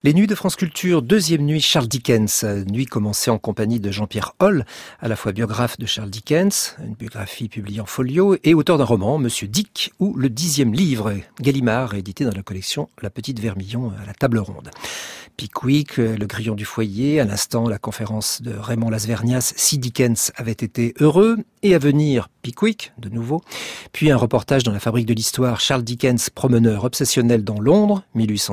Les Nuits de France Culture, deuxième nuit Charles Dickens. Nuit commencée en compagnie de Jean-Pierre Holl, à la fois biographe de Charles Dickens, une biographie publiée en folio, et auteur d'un roman, Monsieur Dick, ou le 10e livre, Gallimard, édité dans la collection La Petite Vermillon à la table ronde. Pickwick, Le Grillon du foyer, à l'instant la conférence de Raymond Lasvernias, Si Dickens avait été heureux, et à venir Pickwick, de nouveau, puis un reportage dans la Fabrique de l'Histoire, Charles Dickens, promeneur obsessionnel dans Londres,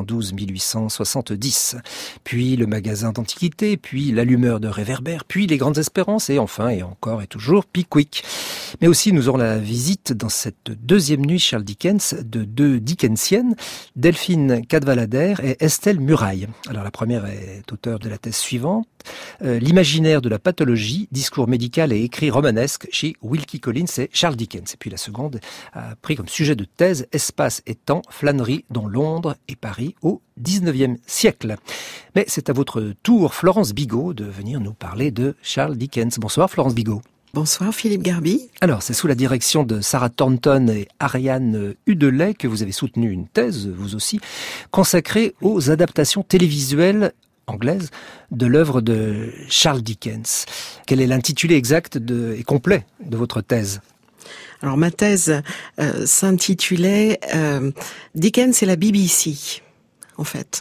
1812-1870, puis le magasin d'antiquités, puis l'allumeur de réverbères, puis les Grandes Espérances, et enfin, et encore et toujours, Pickwick. Mais aussi, nous aurons la visite dans cette deuxième nuit Charles Dickens de deux Dickensiennes, Delphine Cadwallader et Estelle Muraille. Alors la première est auteure de la thèse suivante, L'imaginaire de la pathologie, discours médical et écrit romanesque chez Wilkie Collins et Charles Dickens. Et puis la seconde a pris comme sujet de thèse Espace et temps, flânerie dans Londres et Paris au XIXe siècle. Mais c'est à votre tour, Florence Bigot, de venir nous parler de Charles Dickens. Bonsoir Florence Bigot. Bonsoir Philippe Garby. Alors, c'est sous la direction de Sarah Thornton et Ariane Hudelet que vous avez soutenu une thèse, vous aussi, consacrée aux adaptations télévisuelles anglaise de l'œuvre de Charles Dickens. Quel est l'intitulé exact et complet de votre thèse ? Alors ma thèse s'intitulait Dickens et la BBC, en fait.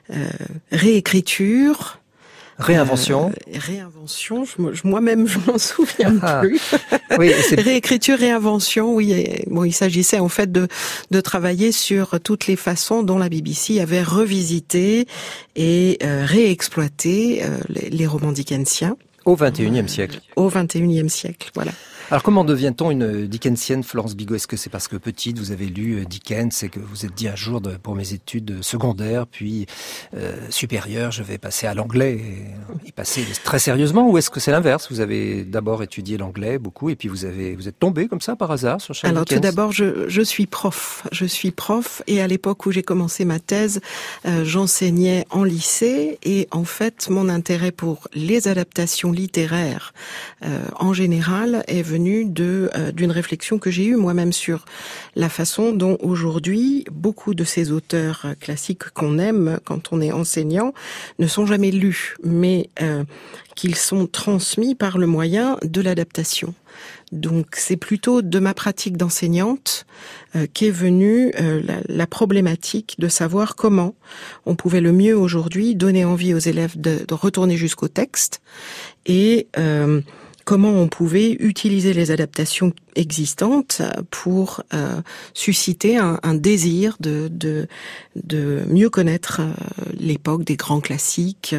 Réécriture. Réinvention. Réinvention, moi-même je m'en souviens plus. Oui, Réécriture, réinvention, oui. Bon, il s'agissait en fait de travailler sur toutes les façons dont la BBC avait revisité et réexploité les romans dickensiens. Au XXIe siècle. Au XXIe siècle, voilà. Alors comment devient-on une Dickensienne, Florence Bigot ? Est-ce que c'est parce que petite vous avez lu Dickens et que vous êtes dit un jour pour mes études secondaires puis supérieures, je vais passer à l'anglais et y passer très sérieusement, ou est-ce que c'est l'inverse ? Vous avez d'abord étudié l'anglais beaucoup et puis vous êtes tombé comme ça par hasard sur Charles Dickens ? Alors tout d'abord, je suis prof. Je suis prof et à l'époque où j'ai commencé ma thèse, j'enseignais en lycée et en fait mon intérêt pour les adaptations littéraires en général est venu d'une réflexion que j'ai eue moi-même sur la façon dont aujourd'hui beaucoup de ces auteurs classiques qu'on aime quand on est enseignant ne sont jamais lus, mais qu'ils sont transmis par le moyen de l'adaptation. Donc c'est plutôt de ma pratique d'enseignante qu'est venue la problématique de savoir comment on pouvait le mieux aujourd'hui donner envie aux élèves de retourner jusqu'au texte et comment on pouvait utiliser les adaptations existantes pour susciter un désir de mieux connaître l'époque des grands classiques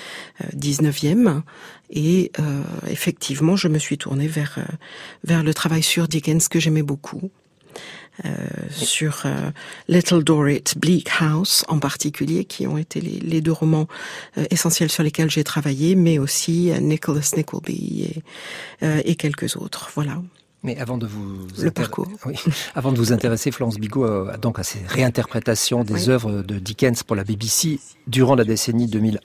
19e. Et effectivement, je me suis tournée vers le travail sur Dickens que j'aimais beaucoup. Sur Little Dorrit, Bleak House en particulier, qui ont été les deux romans essentiels sur lesquels j'ai travaillé, mais aussi Nicholas Nickleby et quelques autres. Voilà. Mais avant de vous avant de vous intéresser, Florence Bigot, donc à ces réinterprétations des œuvres de Dickens pour la BBC durant la décennie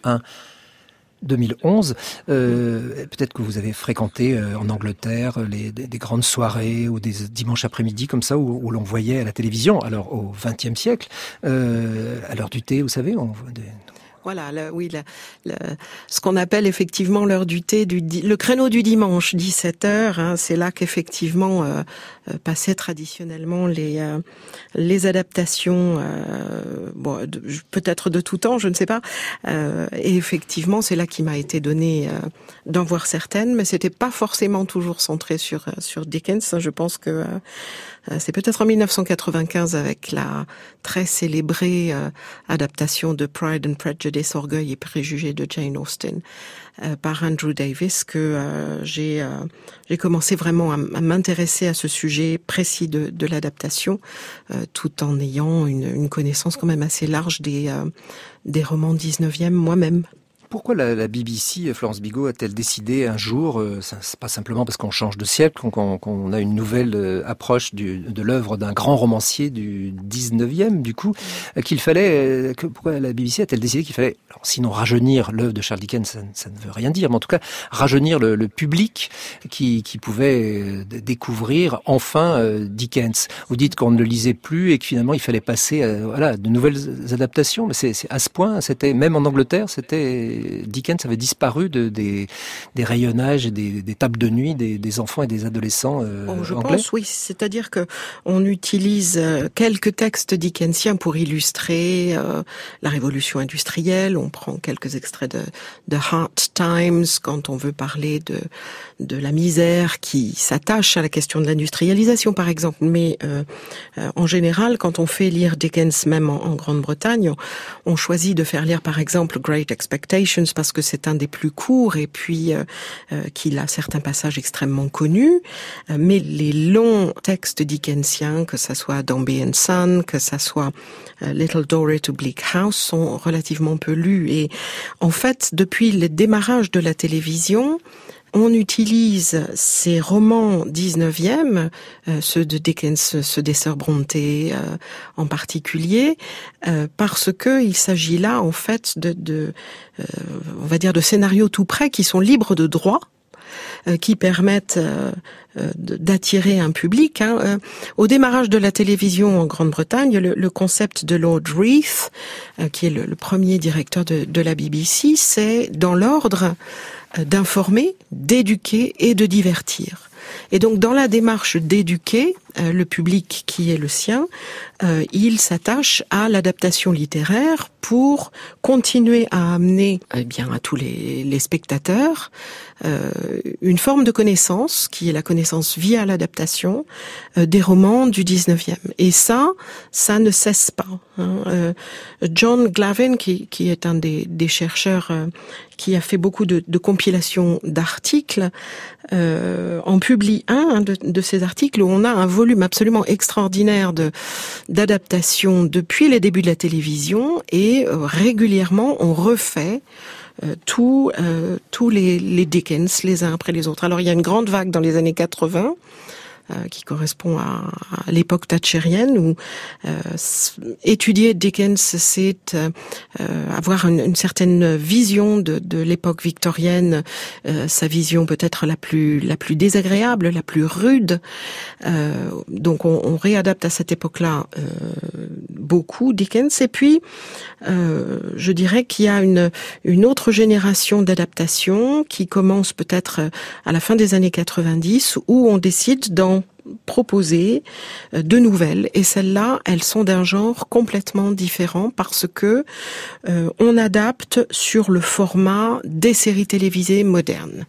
2011, peut-être que vous avez fréquenté en Angleterre des grandes soirées ou des dimanches après-midi comme ça où l'on voyait à la télévision, alors au XXe siècle, à l'heure du thé, vous savez, on voit Voilà, ce qu'on appelle effectivement l'heure du thé, le créneau du dimanche, 17h, c'est là qu'effectivement passaient traditionnellement les adaptations, peut-être de tout temps, je ne sais pas. Et effectivement, c'est là qu'il m'a été donné d'en voir certaines, mais c'était pas forcément toujours centré sur Dickens. Je pense que c'est peut-être en 1995 avec la très célébrée adaptation de Pride and Prejudice, Orgueil et Préjugés de Jane Austen par Andrew Davis que j'ai commencé vraiment à m'intéresser à ce sujet précis de l'adaptation, tout en ayant une connaissance quand même assez large des romans 19e moi-même. Pourquoi la BBC, Florence Bigot, a-t-elle décidé un jour, c'est pas simplement parce qu'on change de siècle, qu'on a une nouvelle approche de l'œuvre d'un grand romancier du 19e, du coup, qu'il fallait, pourquoi la BBC a-t-elle décidé qu'il fallait, alors, sinon rajeunir l'œuvre de Charles Dickens, ça ne veut rien dire, mais en tout cas, rajeunir le public qui pouvait découvrir enfin Dickens. Vous dites qu'on ne le lisait plus et que finalement il fallait passer à de nouvelles adaptations, mais c'est à ce point, c'était même en Angleterre, Dickens avait disparu des rayonnages et des tables de nuit des enfants et des adolescents je anglais. pense, oui. C'est-à-dire que on utilise quelques textes dickensiens pour illustrer la révolution industrielle. On prend quelques extraits de Hard Times quand on veut parler de la misère qui s'attache à la question de l'industrialisation, par exemple. Mais en général, quand on fait lire Dickens, même en Grande-Bretagne, on choisit de faire lire, par exemple, Great Expectations, parce que c'est un des plus courts et puis qu'il a certains passages extrêmement connus. Mais les longs textes dickensiens, que ça soit Dombey and Son, que ça soit Little Dorrit to Bleak House, sont relativement peu lus. Et en fait, depuis le démarrage de la télévision, on utilise ces romans 19e, ceux de Dickens, ceux des sœurs Brontë en particulier, parce que il s'agit là en fait on va dire de scénarios tout près qui sont libres de droit, qui permettent d'attirer un public. Au démarrage de la télévision en Grande-Bretagne, le concept de Lord Reith, qui est le premier directeur de la BBC, c'est dans l'ordre d'informer, d'éduquer et de divertir. Et donc dans la démarche d'éduquer le public qui est le sien, il s'attache à l'adaptation littéraire pour continuer à amener à tous les spectateurs une forme de connaissance qui est la connaissance via l'adaptation des romans du 19e. Et ça ne cesse pas. John Glavin, qui est un des chercheurs qui a fait beaucoup de compilations d'articles, en publie un de ces articles où on a un volume absolument extraordinaire d'adaptations depuis les débuts de la télévision et régulièrement on refait tous les Dickens les uns après les autres. Alors il y a une grande vague dans les années 80 qui correspond à l'époque thatchérienne où étudier Dickens, c'est avoir une certaine vision de l'époque victorienne, sa vision peut-être la plus désagréable, la plus rude. Donc on réadapte à cette époque-là beaucoup Dickens. Et puis je dirais qu'il y a une autre génération d'adaptation qui commence peut-être à la fin des années 90 où on décide d'en proposer de nouvelles, et celles-là, elles sont d'un genre complètement différent parce que on adapte sur le format des séries télévisées modernes.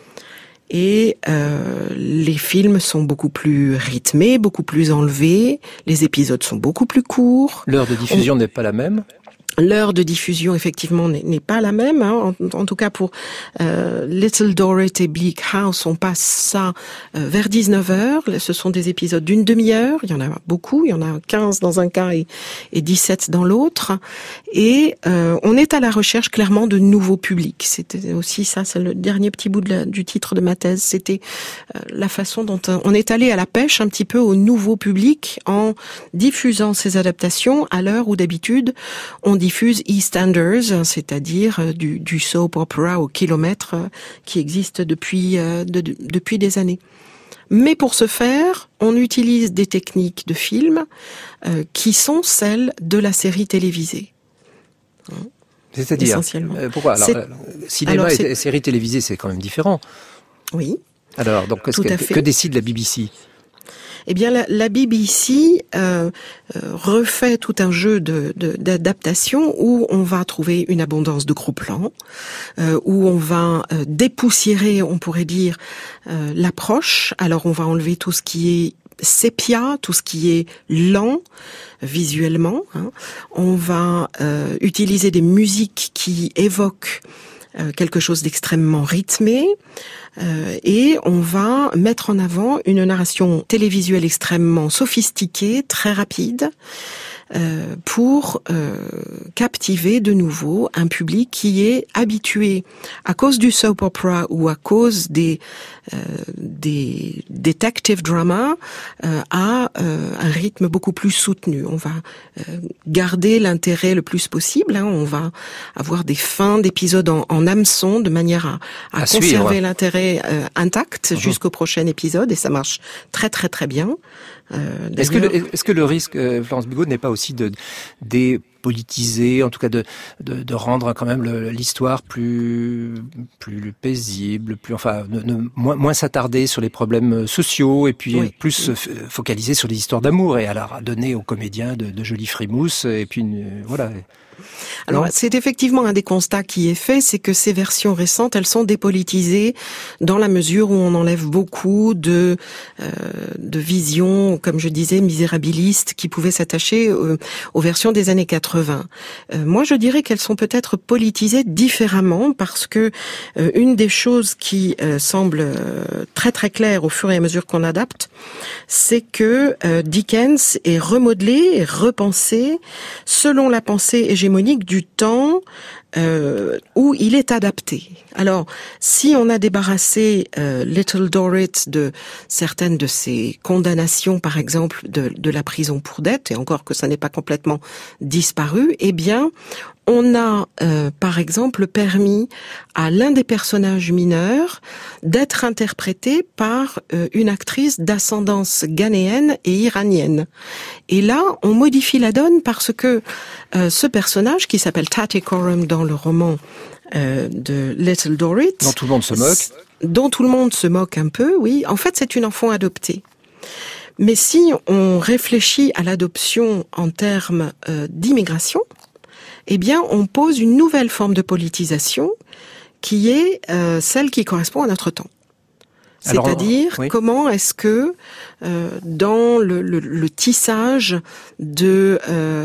Et les films sont beaucoup plus rythmés, beaucoup plus enlevés, les épisodes sont beaucoup plus courts. L'heure de diffusion n'est pas la même. L'heure de diffusion, effectivement, n'est pas la même. En tout cas, pour Little Dorrit et Bleak House, on passe ça vers 19h. Ce sont des épisodes d'une demi-heure. Il y en a beaucoup. Il y en a 15 dans un cas et 17 dans l'autre. Et on est à la recherche, clairement, de nouveaux publics. C'était aussi ça, c'est le dernier petit bout du titre de ma thèse. C'était la façon dont on est allé à la pêche un petit peu au nouveau public en diffusant ces adaptations à l'heure où d'habitude on diffuse EastEnders, c'est-à-dire du soap opera au kilomètre qui existe depuis des années. Mais pour ce faire, on utilise des techniques de film qui sont celles de la série télévisée. C'est-à-dire essentiellement. Pourquoi cinéma et série télévisée, c'est quand même différent. Oui. Alors, donc, que décide la BBC ? Eh bien, la BBC refait tout un jeu d'adaptation où on va trouver une abondance de gros plans, où on va dépoussiérer, on pourrait dire, l'approche. Alors, on va enlever tout ce qui est sépia, tout ce qui est lent visuellement. On va utiliser des musiques qui évoquent quelque chose d'extrêmement rythmé, et on va mettre en avant une narration télévisuelle extrêmement sophistiquée, très rapide, pour captiver de nouveau un public qui est habitué, à cause du soap opera ou à cause des detective dramas, à un rythme beaucoup plus soutenu. On va garder l'intérêt le plus possible, on va avoir des fins d'épisodes en hameçon de manière à conserver l'intérêt intact jusqu'au prochain épisode, et ça marche très très très bien. Est-ce que le risque, Florence Bigot, n'est pas aussi de dépolitiser, en tout cas de rendre quand même l'histoire plus paisible, moins s'attarder sur les problèmes sociaux, et puis plus focaliser sur les histoires d'amour, et alors donner aux comédiens de jolies frimousses, et puis voilà. Alors, c'est effectivement un des constats qui est fait, c'est que ces versions récentes, elles sont dépolitisées dans la mesure où on enlève beaucoup de visions, comme je disais, misérabilistes, qui pouvaient s'attacher aux versions des années 80. Moi, je dirais qu'elles sont peut-être politisées différemment, parce que une des choses qui semble très très claire au fur et à mesure qu'on adapte, c'est que Dickens est remodelé et repensé selon la pensée hégémonique du temps où il est adapté. Alors, si on a débarrassé Little Dorrit de certaines de ses condamnations, par exemple de la prison pour dette, et encore que ça n'est pas complètement disparu, eh bien, on a, par exemple, permis à l'un des personnages mineurs d'être interprété par une actrice d'ascendance ghanéenne et iranienne. Et là, on modifie la donne parce que ce personnage, qui s'appelle Tatty Coram dans le roman de Little Dorrit, dont tout le monde se moque, dont tout le monde se moque un peu, oui, en fait, c'est une enfant adoptée. Mais si on réfléchit à l'adoption en termes d'immigration, eh bien, on pose une nouvelle forme de politisation qui est celle qui correspond à notre temps. C'est-à-dire, comment est-ce que dans le tissage de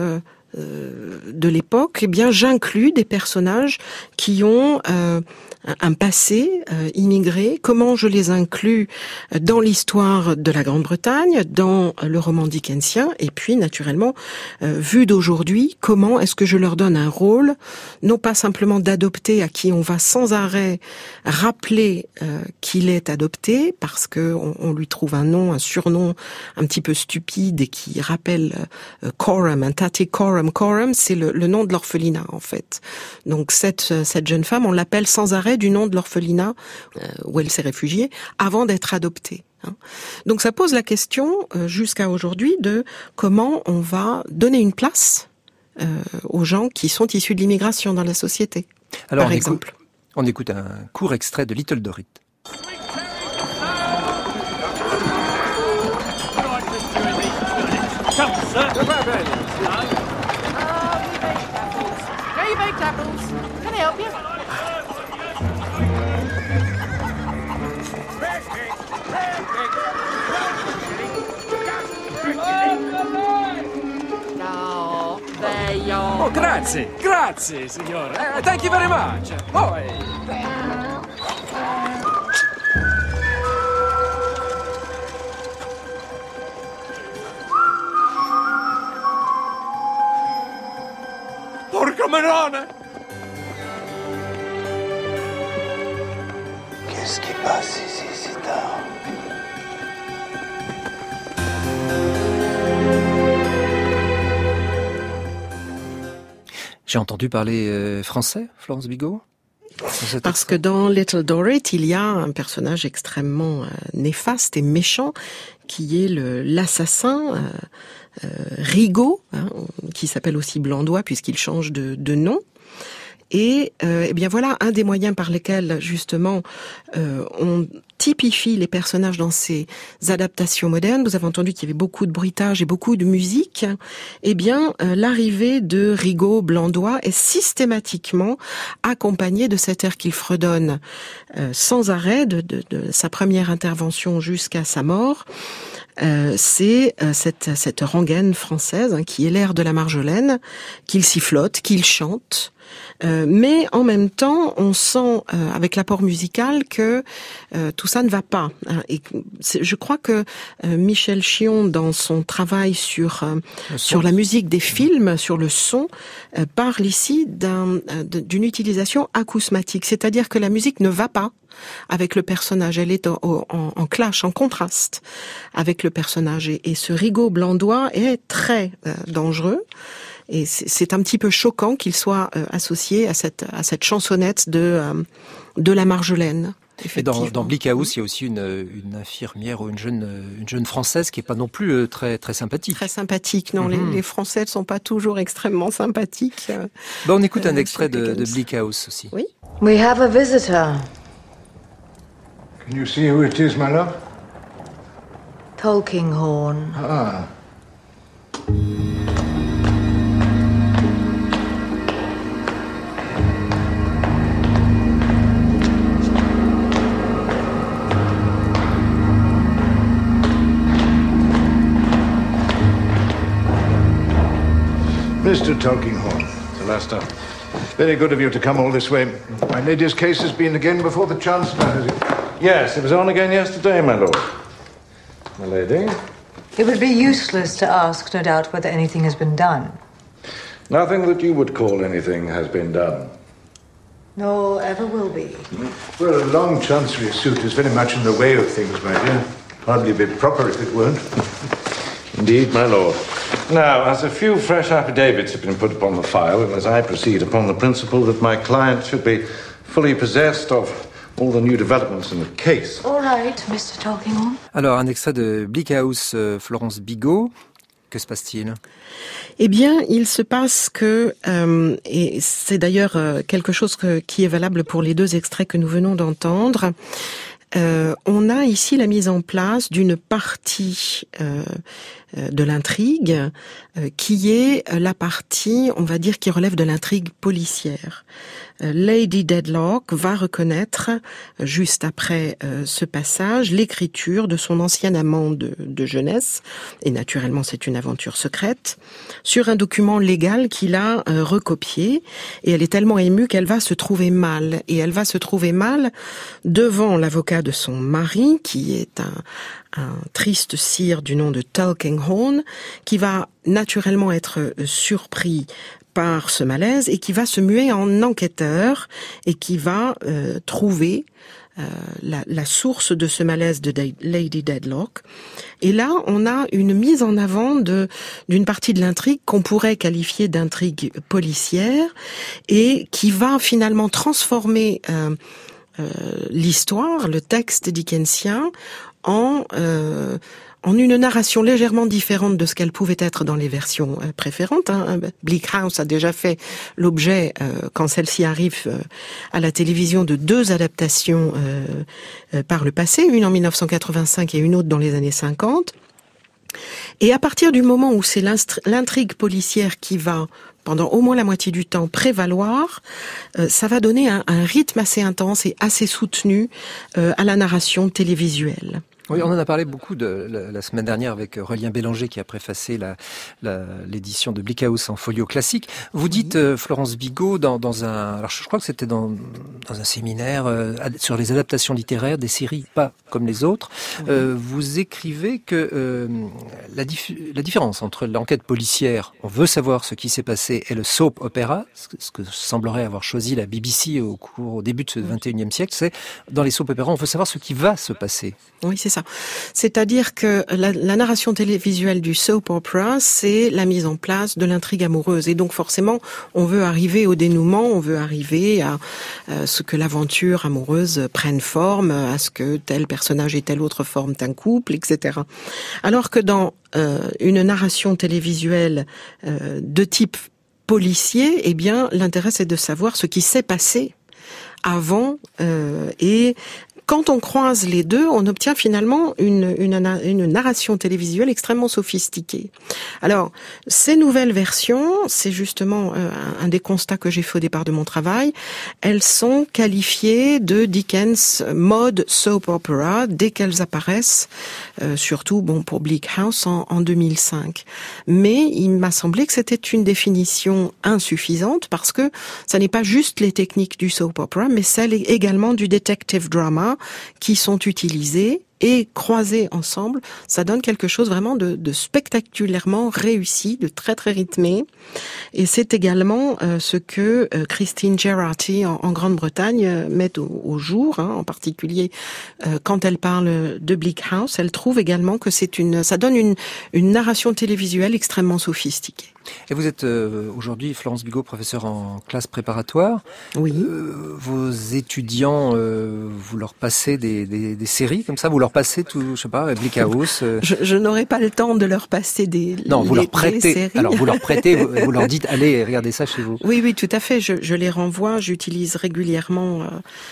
l'époque, eh bien, j'inclus des personnages qui ont un passé immigré. Comment je les inclus dans l'histoire de la Grande-Bretagne, dans le roman dickensien, et puis naturellement, vu d'aujourd'hui, comment est-ce que je leur donne un rôle, non pas simplement d'adopter à qui on va sans arrêt rappeler qu'il est adopté, parce que on lui trouve un nom, un surnom un petit peu stupide et qui rappelle Coram, un Tatty Coram. Coram, c'est le nom de l'orphelinat, en fait. Donc cette jeune femme, on l'appelle sans arrêt du nom de l'orphelinat où elle s'est réfugiée avant d'être adoptée. Donc ça pose la question jusqu'à aujourd'hui de comment on va donner une place aux gens qui sont issus de l'immigration dans la société. Alors, par exemple. On écoute un court extrait de Little Dorrit. Oh, grazie, signore. Thank you very much. Porco Merone! Qu'est-ce qui passe ici si tard? J'ai entendu parler français, Florence Bigot? Parce que dans Little Dorrit, il y a un personnage extrêmement néfaste et méchant qui est l'assassin Rigaud, qui s'appelle aussi Blandois puisqu'il change de nom. Et eh bien voilà un des moyens par lesquels justement on typifie les personnages dans ces adaptations modernes. Vous avez entendu qu'il y avait beaucoup de bruitage et beaucoup de musique. Eh bien l'arrivée de Rigaud Blandois est systématiquement accompagnée de cet air qu'il fredonne sans arrêt de sa première intervention jusqu'à sa mort. C'est cette rengaine française qui est l'air de la Marjolaine, qu'il sifflote, qu'il chante. Mais en même temps, on sent avec l'apport musical que tout ça ne va pas. Et je crois que Michel Chion, dans son travail sur la musique des films, sur le son, parle ici d'une utilisation acousmatique, c'est-à-dire que la musique ne va pas avec le personnage, elle est en clash, en contraste avec le personnage. Et ce Rigaud Blandois est très dangereux. Et c'est un petit peu choquant qu'il soit associé à cette chansonnette de la Marjolaine. Et dans Bleak House, il y a aussi une infirmière ou une jeune Française qui est pas non plus très très sympathique. Très sympathique, non. Les Français ne sont pas toujours extrêmement sympathiques. On écoute un extrait de Bleak House aussi. Oui. We have a visitor. Can you see who it is, my love? Tulkinghorn. Ah. Mr. Tulkinghorn, Celesta. Very good of you to come all this way. My lady's case has been again before the Chancellor, has it? Yes, it was on again yesterday, my lord. My lady? It would be useless to ask, no doubt, whether anything has been done. Nothing that you would call anything has been done. Nor ever will be. Well, a long chancery suit is very much in the way of things, my dear. Hardly be proper if it weren't. Indeed, my lord. Now, as a few fresh affidavits have been put upon the file, and as I proceed upon the principle that my client should be fully possessed of all the new developments in the case. All right, Mr. Tulkinghorn. Alors, un extrait de Bleak House, Florence Bigot. Que se passe-t-il ? Eh bien, il se passe que, et c'est d'ailleurs quelque chose qui est valable pour les deux extraits que nous venons d'entendre, on a ici la mise en place d'une partie de l'intrigue qui est la partie, on va dire, qui relève de l'intrigue policière. Lady Dedlock va reconnaître, juste après ce passage, l'écriture de son ancien amant de jeunesse, et naturellement c'est une aventure secrète, sur un document légal qu'il a recopié, et elle est tellement émue qu'elle va se trouver mal, et elle va se trouver mal devant l'avocat de son mari, qui est un triste sire du nom de Tulkinghorn, qui va naturellement être surpris par ce malaise et qui va se muer en enquêteur et qui va trouver la source de ce malaise de Lady Dedlock. Et là, on a une mise en avant d'une partie de l'intrigue qu'on pourrait qualifier d'intrigue policière et qui va finalement transformer l'histoire, le texte dickensien en une narration légèrement différente de ce qu'elle pouvait être dans les versions préférentes. Bleak House a déjà fait l'objet, quand celle-ci arrive à la télévision, de deux adaptations par le passé, une en 1985 et une autre dans les années 50. Et à partir du moment où c'est l'intrigue policière qui va, pendant au moins la moitié du temps, prévaloir, ça va donner un rythme assez intense et assez soutenu à la narration télévisuelle. Oui, on en a parlé beaucoup la semaine dernière avec Relien Bélanger qui a préfacé l'édition de Bleak House en folio classique. Vous dites, Florence Bigot, alors je crois que c'était dans un séminaire sur les adaptations littéraires des séries pas comme les autres, vous écrivez que la différence entre l'enquête policière, on veut savoir ce qui s'est passé, et le soap opéra, ce que semblerait avoir choisi la BBC au début de ce 21e siècle, c'est dans les soap opéras, on veut savoir ce qui va se passer. Oui, c'est ça. C'est-à-dire que la narration télévisuelle du soap opera, c'est la mise en place de l'intrigue amoureuse. Et donc forcément, on veut arriver au dénouement, on veut arriver à ce que l'aventure amoureuse prenne forme, à ce que tel personnage et telle autre forment un couple, etc. Alors que dans une narration télévisuelle de type policier, eh bien, l'intérêt c'est de savoir ce qui s'est passé avant et quand on croise les deux, on obtient finalement une narration télévisuelle extrêmement sophistiquée. Alors, ces nouvelles versions, c'est justement un des constats que j'ai fait au départ de mon travail, elles sont qualifiées de Dickens mode soap opera dès qu'elles apparaissent, surtout pour Bleak House en 2005. Mais il m'a semblé que c'était une définition insuffisante parce que ça n'est pas juste les techniques du soap opera, mais celles également du detective drama qui sont utilisées et croisées ensemble, ça donne quelque chose vraiment de spectaculairement réussi, de très très rythmé. Et c'est également ce que Christine Gerarty en Grande-Bretagne met au jour, en particulier quand elle parle de Bleak House. Elle trouve également que ça donne une narration télévisuelle extrêmement sophistiquée. Et vous êtes aujourd'hui, Florence Bigot, professeure en classe préparatoire. Oui. Vos étudiants, vous leur passez des séries comme ça, vous leur passez tout, je sais pas, Bleak House. Je n'aurai pas le temps de leur passer des Non, vous leur prêtez. Séries. Alors vous leur prêtez, vous leur dites, allez, regardez ça chez vous. Oui, tout à fait. Je les renvoie. J'utilise régulièrement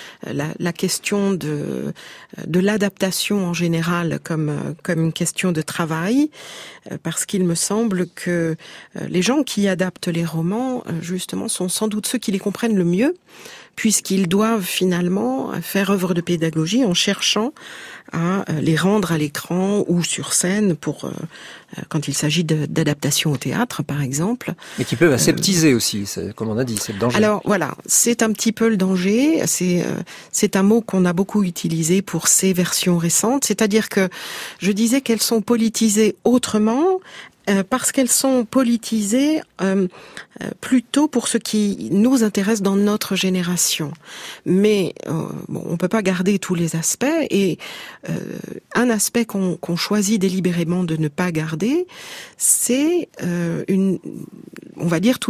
la question de l'adaptation en général comme une question de travail, parce qu'il me semble que les gens qui adaptent les romans, justement, sont sans doute ceux qui les comprennent le mieux, puisqu'ils doivent finalement faire œuvre de pédagogie en cherchant à les rendre à l'écran ou sur scène pour quand il s'agit d'adaptation au théâtre, par exemple. Mais qui peuvent aseptiser aussi, comme on a dit, c'est le danger. Alors voilà, c'est un petit peu le danger. C'est un mot qu'on a beaucoup utilisé pour ces versions récentes. C'est-à-dire que je disais qu'elles sont politisées autrement. Parce qu'elles sont politisées plutôt pour ce qui nous intéresse dans notre génération. Mais on peut pas garder tous les aspects, et un aspect qu'on choisit délibérément de ne pas garder, c'est on va dire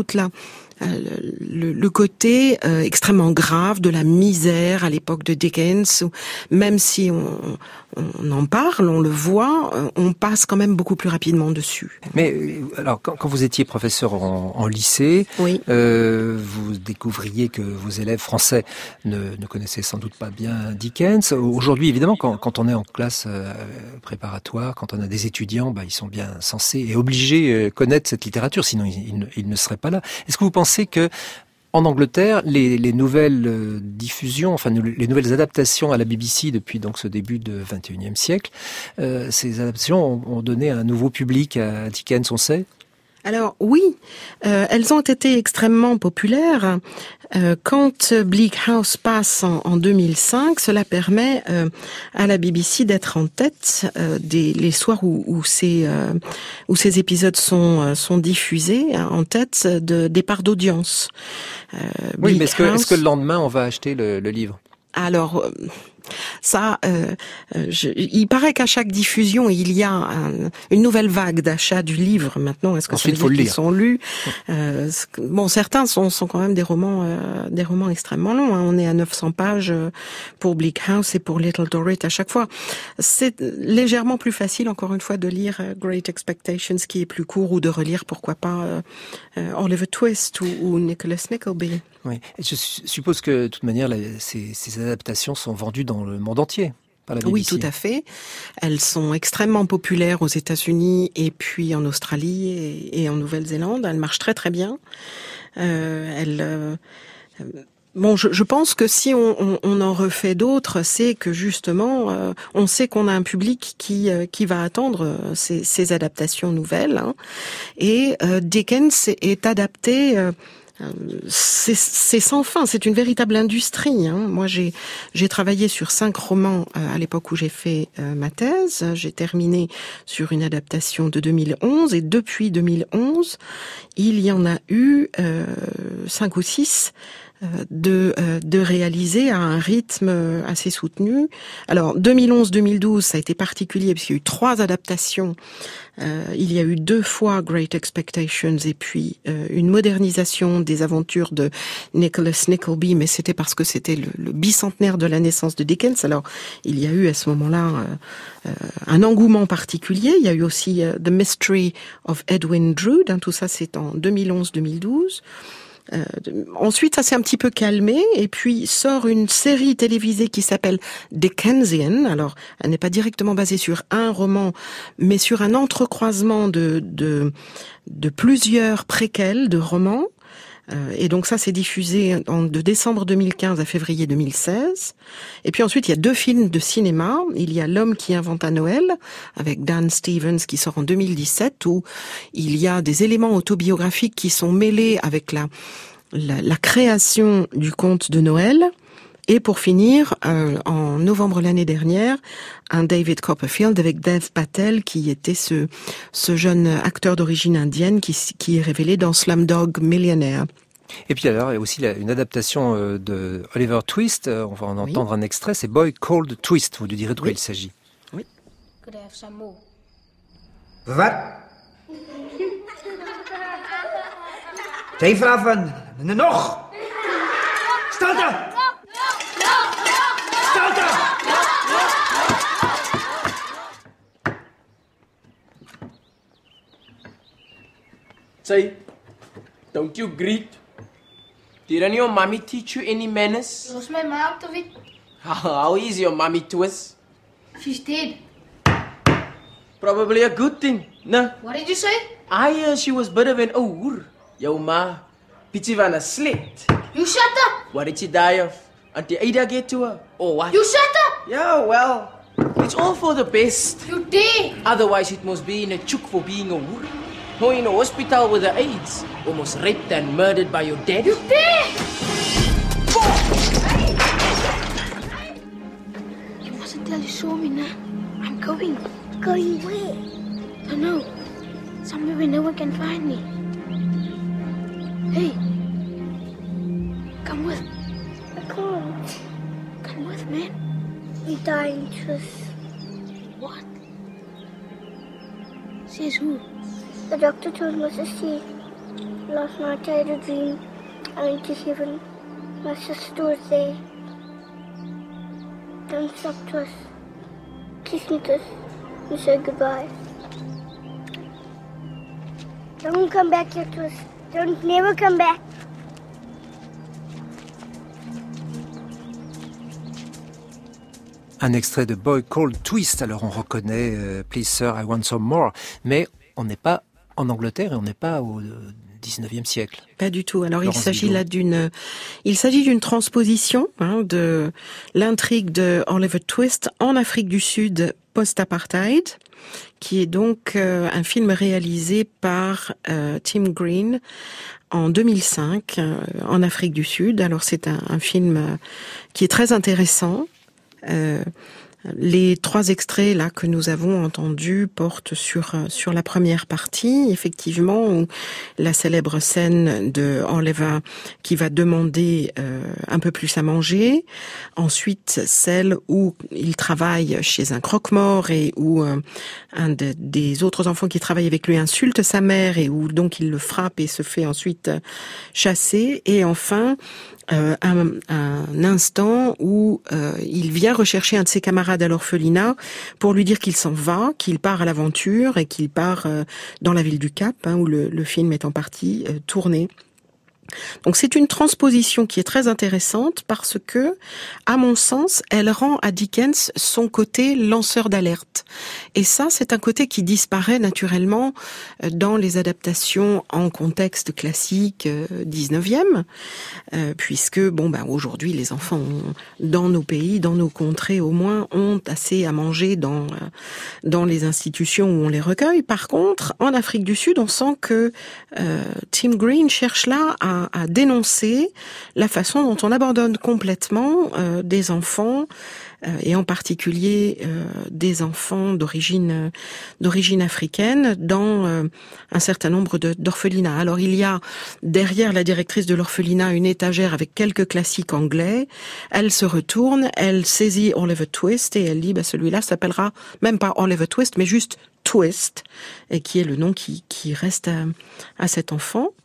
le côté extrêmement grave de la misère à l'époque de Dickens, où même si on en parle, on le voit, on passe quand même beaucoup plus rapidement dessus. Mais alors, quand vous étiez professeur en lycée, oui. Vous découvriez que vos élèves français ne connaissaient sans doute pas bien Dickens. Aujourd'hui, évidemment, quand on est en classe préparatoire, quand on a des étudiants, ils sont bien censés et obligés connaître cette littérature, sinon ils ne seraient pas là. Est-ce que vous pensez que en Angleterre, les nouvelles diffusions, enfin les nouvelles adaptations à la BBC depuis donc ce début de XXIe siècle, ces adaptations ont donné un nouveau public à Dickens, on sait ? Alors oui, elles ont été extrêmement populaires. Quand Bleak House passe en 2005, cela permet à la BBC d'être en tête les soirs où ces épisodes sont diffusés, en tête des parts d'audience. Oui, mais est-ce que le lendemain on va acheter le livre ? Alors ça, il paraît qu'à chaque diffusion, il y a une nouvelle vague d'achat du livre. Maintenant, est-ce que ensuite, ça veut dire qu'ils sont lus ? Certains sont quand même des romans extrêmement longs. On est à 900 pages pour Bleak House et pour Little Dorrit à chaque fois. C'est légèrement plus facile, encore une fois, de lire Great Expectations, qui est plus court, ou de relire, pourquoi pas, Oliver Twist ou Nicholas Nickleby. Oui. Et je suppose que, de toute manière, ces adaptations sont vendues dans le monde entier par la BBC. Oui, tout à fait. Elles sont extrêmement populaires aux États-Unis et puis en Australie et en Nouvelle-Zélande. Elles marchent très très bien. Je pense que si on en refait d'autres, c'est que justement, on sait qu'on a un public qui va attendre ces adaptations nouvelles. Et Dickens est adapté. C'est sans fin, c'est une véritable industrie. Moi, j'ai travaillé sur 5 romans à l'époque où j'ai fait ma thèse. J'ai terminé sur une adaptation de 2011, et depuis 2011, il y en a eu 5 ou 6 de réaliser à un rythme assez soutenu. Alors 2011-2012, ça a été particulier parce qu'il y a eu 3 adaptations. Il y a eu 2 fois Great Expectations et puis une modernisation des aventures de Nicholas Nickleby, mais c'était parce que c'était le bicentenaire de la naissance de Dickens. Alors il y a eu à ce moment-là un engouement particulier. Il y a eu aussi The Mystery of Edwin Drood. Tout ça, c'est en 2011-2012. Ensuite, ça s'est un petit peu calmé, et puis sort une série télévisée qui s'appelle Dickensian. Alors, elle n'est pas directement basée sur un roman, mais sur un entrecroisement de plusieurs préquels de romans. Et donc ça, c'est diffusé de décembre 2015 à février 2016. Et puis ensuite, il y a 2 films de cinéma. Il y a L'homme qui inventa Noël, avec Dan Stevens, qui sort en 2017, où il y a des éléments autobiographiques qui sont mêlés avec la création du conte de Noël. Et pour finir, en novembre l'année dernière, un David Copperfield avec Dev Patel, qui était ce jeune acteur d'origine indienne qui est révélé dans Slumdog Millionaire. Et puis alors, il y a aussi une adaptation de Oliver Twist. On va en entendre un extrait. C'est Boy Called Twist. Vous nous direz de quoi il s'agit. Oui. Could I have some more? Wat? Twee vanaf nog! Stilte! Stilte! Say, don't you greet? Didn't your mommy teach you any manners? Was my ma out of it? How is your mommy, Twist? She's dead. Probably a good thing, nah? What did you say? I hear she was bit of an oor. Yo ma, pitchy van a slit. You shut up! What did she die of? Auntie Ada get to her? Or what? You shut up! Yeah, well, it's all for the best. You did! Otherwise it must be in a chook for being a woor. Or in a hospital with the AIDS. Almost raped and murdered by your dad. You did! You mustn't tell you saw me now. I'm going. Going where? Don't know. Somewhere where no one can find me. Hey. Come with. I can't. Come with, man. I'm dying, Tris. What? Says who? The doctor told me to see. Last night I had a dream. I went to heaven. My sister was there. Don't stop, Tris. Kiss me, Tris. And say goodbye. Don't come back here, Tris. Don't never come back. Un extrait de Boy Called Twist. Alors on reconnaît Please Sir, I Want Some More, mais on n'est pas en Angleterre et on n'est pas au 19e siècle. Pas du tout. Alors Laurence il s'agit Bigot. là d'une transposition de l'intrigue de Oliver Twist en Afrique du Sud post-apartheid, qui est donc un film réalisé par Tim Green en 2005 en Afrique du Sud. Alors c'est un film qui est très intéressant. Les 3 extraits là que nous avons entendus portent sur la première partie, effectivement, où la célèbre scène de Oliver qui va demander un peu plus à manger. Ensuite, celle où il travaille chez un croque-mort et où un des autres enfants qui travaillent avec lui insulte sa mère et où donc il le frappe et se fait ensuite chasser. Et enfin, un instant où il vient rechercher un de ses camarades à l'orphelinat pour lui dire qu'il s'en va, qu'il part à l'aventure et qu'il part dans la ville du Cap, où le film est en partie tourné. Donc c'est une transposition qui est très intéressante parce que, à mon sens, elle rend à Dickens son côté lanceur d'alerte. Et ça, c'est un côté qui disparaît naturellement dans les adaptations en contexte classique 19e, puisque aujourd'hui les enfants dans nos pays, dans nos contrées au moins, ont assez à manger dans les institutions où on les recueille. Par contre, en Afrique du Sud, on sent que Tim Green cherche là à dénoncer la façon dont on abandonne complètement des enfants, et en particulier des enfants d'origine africaine, dans un certain nombre d'orphelinats. Alors il y a derrière la directrice de l'orphelinat une étagère avec quelques classiques anglais. Elle se retourne, elle saisit Oliver Twist et elle dit celui-là s'appellera même pas Oliver Twist mais juste Twist, et qui est le nom qui reste à cet enfant.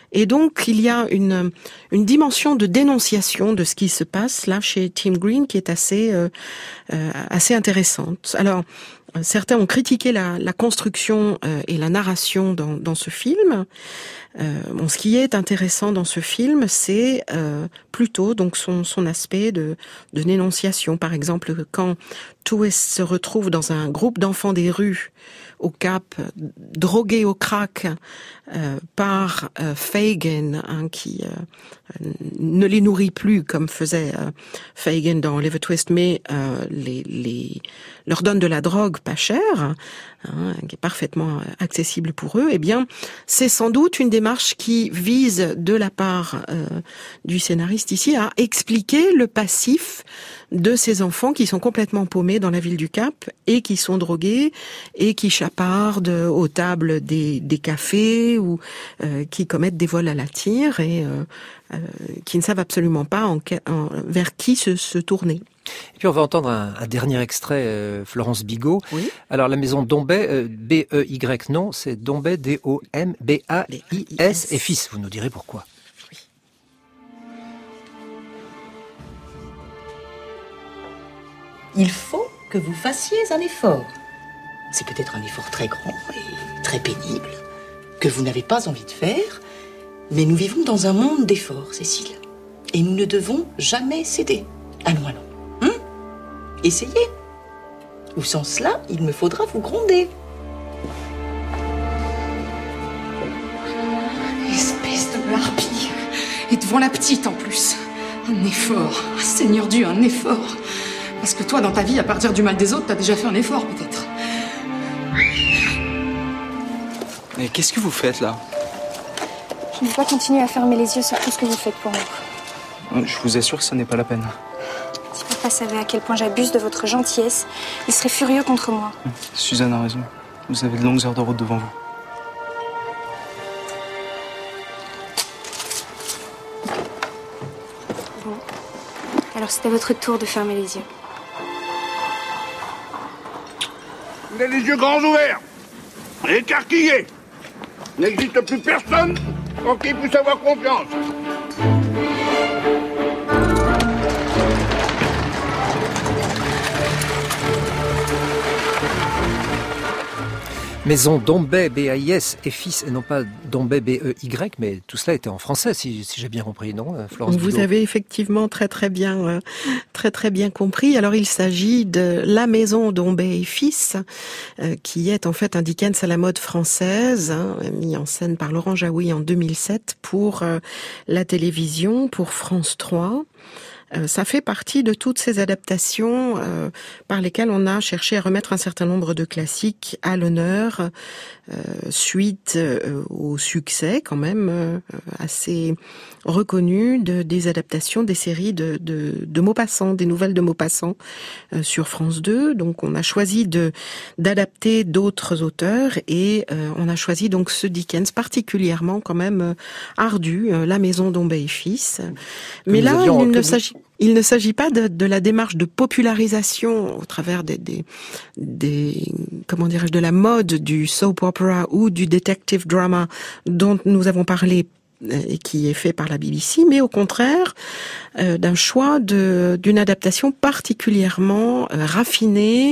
Et donc, il y a une dimension de dénonciation de ce qui se passe là chez Tim Green qui est assez intéressante. Alors, certains ont critiqué la construction et la narration dans ce film. Ce qui est intéressant dans ce film, c'est plutôt donc son aspect de dénonciation. Par exemple, quand Twist se retrouve dans un groupe d'enfants des rues au Cap, drogués au crack par Fagin, qui ne les nourrit plus comme faisait Fagin dans Oliver Twist, mais leur donne de la drogue pas chère, qui est parfaitement accessible pour eux. Eh bien, c'est sans doute une démarche qui vise, de la part du scénariste ici, à expliquer le passif de ces enfants qui sont complètement paumés dans la ville du Cap et qui sont drogués et qui chapardent aux tables des cafés ou qui commettent des vols à la tire et qui ne savent absolument pas vers qui se tourner. Et puis on va entendre un dernier extrait, Florence Bigot. Oui. Alors la maison Dombey, B-E-Y, non, c'est Dombey, D-O-M-B-A-I-S et fils. Vous nous direz pourquoi. Il faut que vous fassiez un effort. C'est peut-être un effort très grand et très pénible, que vous n'avez pas envie de faire, mais nous vivons dans un monde d'efforts, Cécile. Et nous ne devons jamais céder. Allons. Essayez. Ou sans cela, il me faudra vous gronder. Espèce de harpie. Et devant la petite en plus. Un effort. Seigneur Dieu, un effort. Parce que toi, dans ta vie, à partir du mal des autres, t'as déjà fait un effort, peut-être. Mais qu'est-ce que vous faites, là? Je ne veux pas continuer à fermer les yeux sur tout ce que vous faites pour nous. Je vous assure que ce n'est pas la peine. Si papa savait à quel point j'abuse de votre gentillesse, il serait furieux contre moi. Suzanne a raison. Vous avez de longues heures de route devant vous. Bon. Alors c'est à votre tour de fermer les yeux. Vous avez les yeux grands ouverts, écarquillés. Il n'existe plus personne en qui puisse avoir confiance. Maison Dombey, B-A-I-S, et fils, et non pas Dombey, B-E-Y, mais tout cela était en français, si j'ai bien compris, non, Florence Bigot? Vous avez effectivement très bien compris. Alors, il s'agit de La Maison Dombey et fils, qui est en fait un Dickens à la mode française, mis en scène par Laurent Jaoui en 2007 pour la télévision, pour France 3. Ça fait partie de toutes ces adaptations par lesquelles on a cherché à remettre un certain nombre de classiques à l'honneur, suite au succès quand même assez reconnu des adaptations des séries de Maupassant, des nouvelles de Maupassant sur France 2. Donc on a choisi d'adapter d'autres auteurs et on a choisi donc ce Dickens particulièrement quand même ardu, La Maison Dombey et fils. Mais là, il ne s'agit pas de la démarche de popularisation au travers des comment dirais-je, de la mode du soap opera ou du detective drama dont nous avons parlé et qui est fait par la BBC, mais au contraire d'un choix d'une adaptation particulièrement raffinée,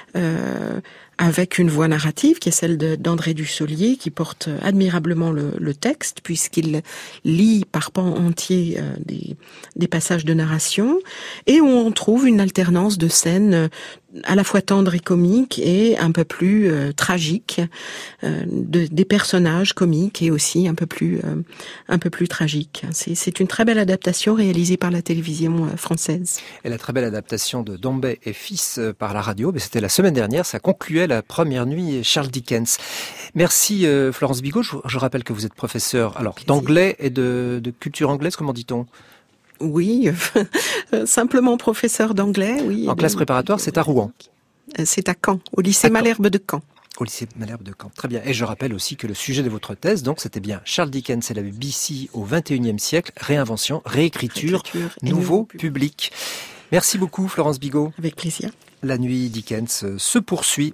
avec une voix narrative qui est celle d'André Dussolier, qui porte admirablement le texte, puisqu'il lit par pans entiers des passages de narration, et où on trouve une alternance de scènes à la fois tendre et comique et un peu plus tragique, des personnages comiques et aussi un peu plus tragiques. C'est une très belle adaptation réalisée par la télévision française. Et la très belle adaptation de Dombey et fils par la radio, mais c'était la semaine dernière, ça concluait la première nuit Charles Dickens. Merci Florence Bigot, je rappelle que vous êtes professeure d'anglais et de culture anglaise, comment dit-on ? Oui, simplement professeur d'anglais, oui. En classe préparatoire, c'est à Rouen. C'est à Caen, au lycée Malherbe de Caen. Au lycée Malherbe de Caen. Très bien. Et je rappelle aussi que le sujet de votre thèse, donc, c'était bien Charles Dickens et la BBC au XXIe siècle, réinvention, réécriture, nouveau public. Merci beaucoup, Florence Bigot. Avec plaisir. La nuit Dickens se poursuit.